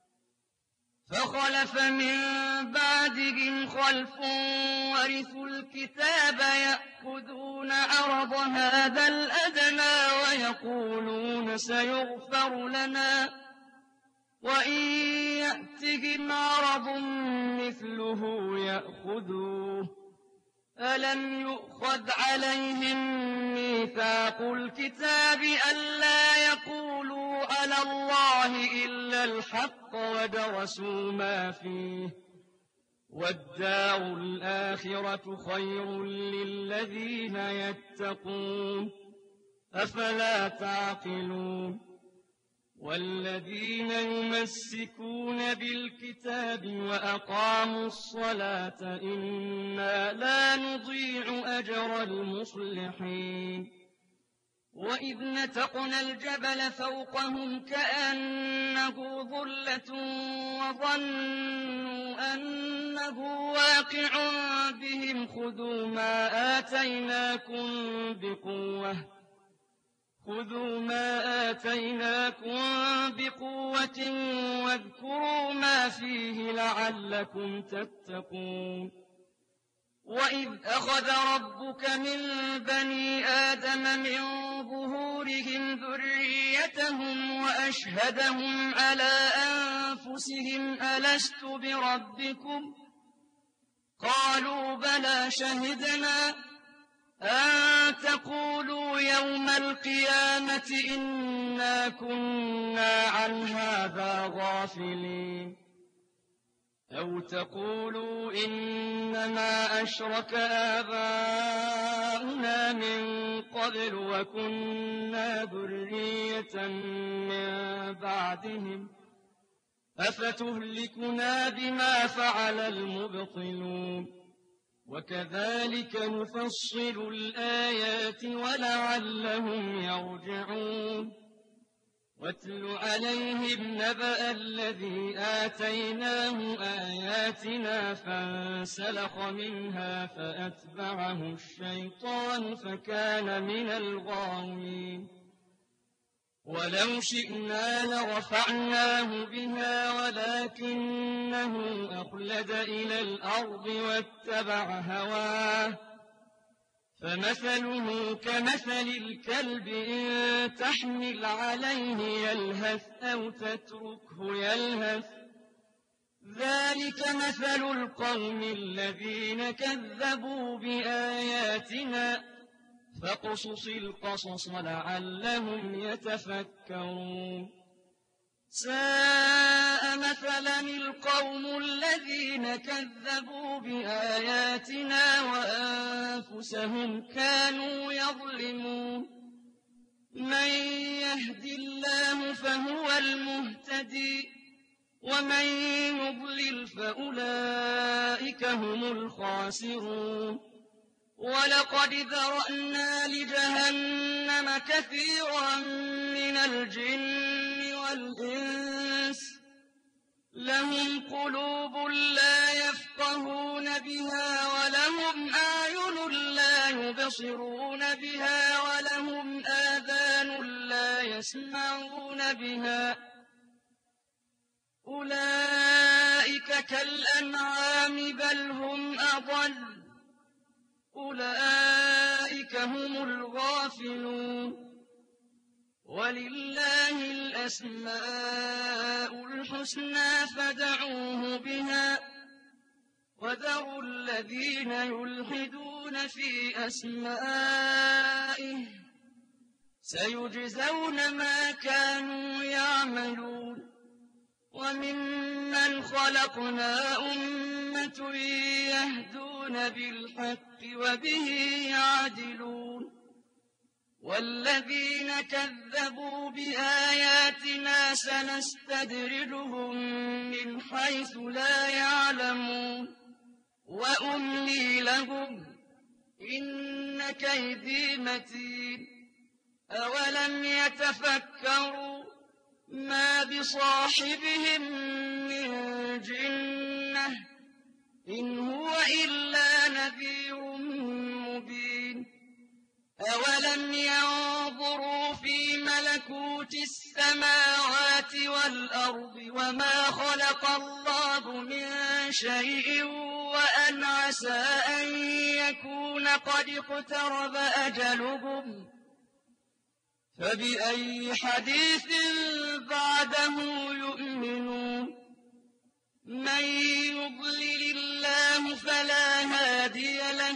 فخلف من بعدهم خلف ورثوا الكتاب يأخذون عرض هذا الأدنى ويقولون سيغفر لنا وإن يأتهم عرض مثله يأخذوه ألم يؤخذ عليهم ميثاق الكتاب ألا يقولوا على الله إلا الحق ودرسوا ما فيه والدار الآخرة خير للذين يتقون أفلا تعقلون والذين يمسكون بالكتاب وأقاموا الصلاة إنا لا نضيع أجر المصلحين وإذ نتقنا الجبل فوقهم كأنه ظلة وظنوا أنه واقع بهم خذوا ما آتيناكم بقوة واذكروا ما فيه لعلكم تتقون وإذ أخذ ربك من بني آدم من ظهورهم ذريتهم وأشهدهم على أنفسهم ألست بربكم قالوا بلى شهدنا أن تقولوا يوم القيامة إنا كنا عن هذا غافلين أو تقولوا إنما أشرك آباؤنا من قبل وكنا ذرية من بعدهم أفتهلكنا بما فعل المبطلون وكذلك نفصل الآيات ولعلهم يرجعون واتل عليهم نبأ الذي آتيناه آياتنا فانسلخ منها فأتبعه الشيطان فكان من الغاوين ولو شئنا لرفعناه بها ولكنه أخلد إلى الأرض واتبع هواه فمثله كمثل الكلب إن تحمل عليه يلهث أو تتركه يلهث ذلك مثل القوم الذين كذبوا بآياتنا فاقصص القصص لعلهم يتفكرون ساء مثلا القوم الذين كذبوا بآياتنا وأنفسهم كانوا يظلمون من يهد الله فهو المهتدي ومن يضلل فأولئك هم الخاسرون ولقد ذرأنا لجهنم كثيرا من الجن والإنس لهم قلوب لا يفقهون بها ولهم أعين لا يبصرون بها ولهم آذان لا لا يسمعون بها أولئك كالأنعام بل هم أضل أولئك هم الغافلون ولله الأسماء الحسنى فادعوه بها وذروا الذين يلحدون في أسمائه سيجزون ما كانوا يعملون وممن خلقنا أمة يهدون بالحق وبه يعدلون والذين كذبوا بآياتنا سنستدرجهم من حيث لا يعلمون وأملي لهم إن كيدي متين أولم يتفكروا ما بصاحبهم من جنة إن هو إلا نذير مبين أولم ينظروا في ملكوت السماوات والأرض وما خلق الله من شيء وأن عسى أن يكون قد اقترب أجلهم فبأي حديث بعده يؤمنون من يضلل الله فلا هادي له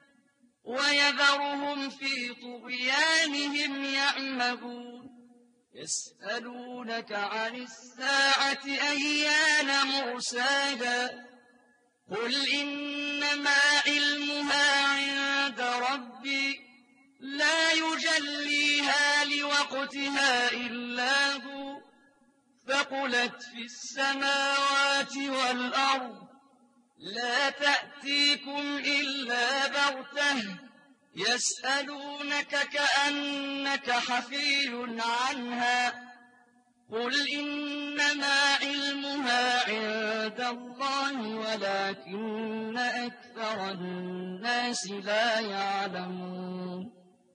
ويذرهم في طغيانهم يعمهون يسألونك عن الساعة أيان مرساها قل إنما علمها عند ربي لا يجليها لوقتها إلا هو ثقلت في السماوات والأرض لا تأتيكم إلا بغتة يسألونك كأنك حفي عنها قل إنما علمها عند الله ولكن أكثر الناس لا يعلمون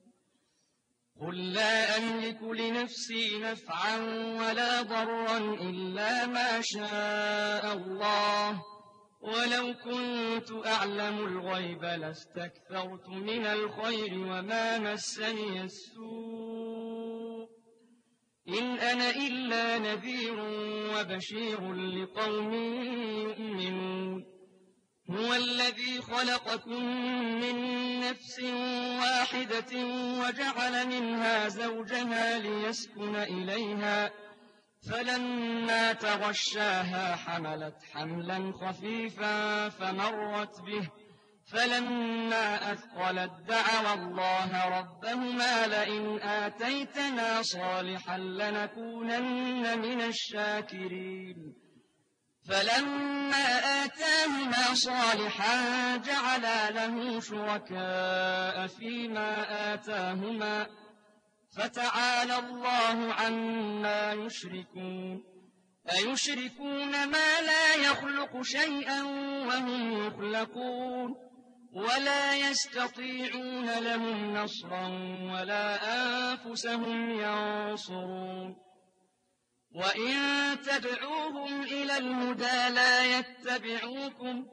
قل لا أملك لنفسي نفعا ولا ضرا إلا ما شاء الله ولو كنت أعلم الغيب لاستكثرت من الخير وما مسني السوء إن أنا إلا نذير وبشير لقوم يؤمنون هو الذي خلقكم من نفس واحدة وجعل منها زوجها ليسكن إليها فلما تغشاها حملت حملا خفيفا فمرت به فلما أثقلت دعوا الله ربهما لئن آتيتنا صالحا لنكونن من الشاكرين فلما آتاهما صالحا جعلا له شركاء فيما آتاهما فتعالى الله عما يشركون أيشركون ما لا يخلق شيئا وهم يخلقون ولا يستطيعون لهم نصرا ولا أنفسهم ينصرون وإن تدعوهم إلى الهدى لا يتبعوكم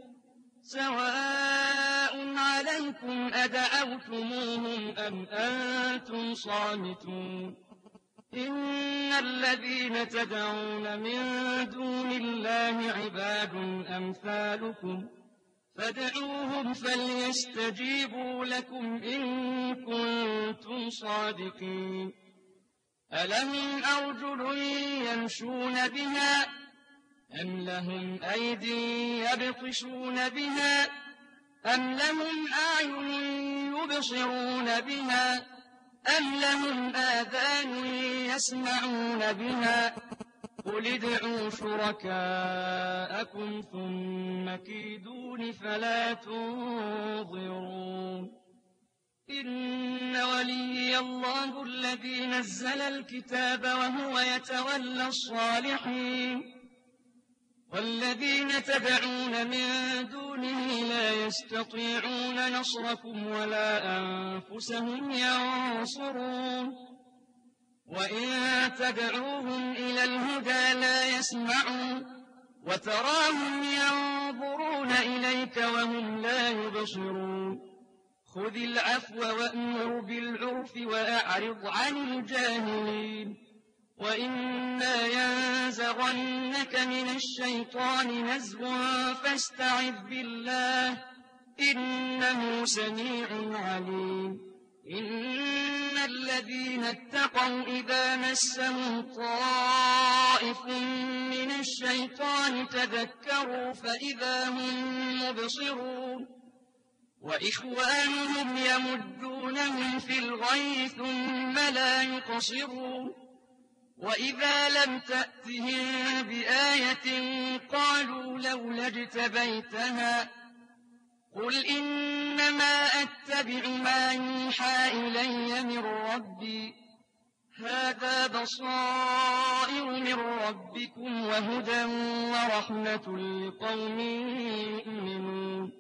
سواء عليكم أدعوتموهم أم أنتم صامتون إن الذين تدعون من دون الله عباد أمثالكم فادعوهم فليستجيبوا لكم إن كنتم صادقين ألهم أرجل يمشون بها أم لهم أيدي يبطشون بها أم لهم أعين يبصرون بها أم لهم آذان يسمعون بها قل ادعوا شركاءكم ثم كيدون فلا تنظرون إن وليي الله الذي نزل الكتاب وهو يتولى الصالحين والذين تدعون من دونه لا يستطيعون نصركم ولا أنفسهم ينصرون وإن تدعوهم إلى الهدى لا يسمعون وتراهم ينظرون إليك وهم لا يبصرون خذ العفو وأمر بالعرف وأعرض عن الجاهلين وإما ينزغنك من الشيطان نزغ فاستعذ بالله إنه سميع عليم إن الذين اتقوا إذا مسهم طائف من الشيطان تذكروا فإذا هم مبصرون وإخوانهم يمدونهم في الغي ثم لا يقصرون وإذا لم تأتهم بآية قالوا لولا اجتبيتها قل إنما أتبع ما يوحى إلي من ربي هذا بصائر من ربكم وهدى ورحمة لقوم يؤمنون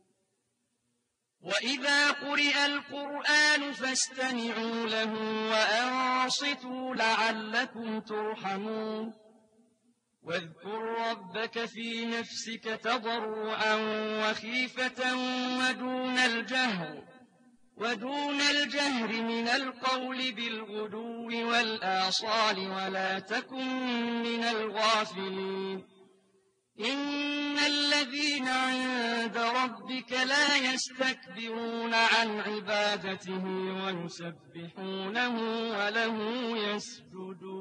وإذا قرئ القرآن فاستمعوا له وأنصتوا لعلكم ترحمون واذكر ربك في نفسك تضرعا وخيفة ودون الجهر من القول بالغدو والآصال ولا تكن من الغافلين إن الذين عند ربك لا يستكبرون عن عبادته ويسبحونه وله يسجدون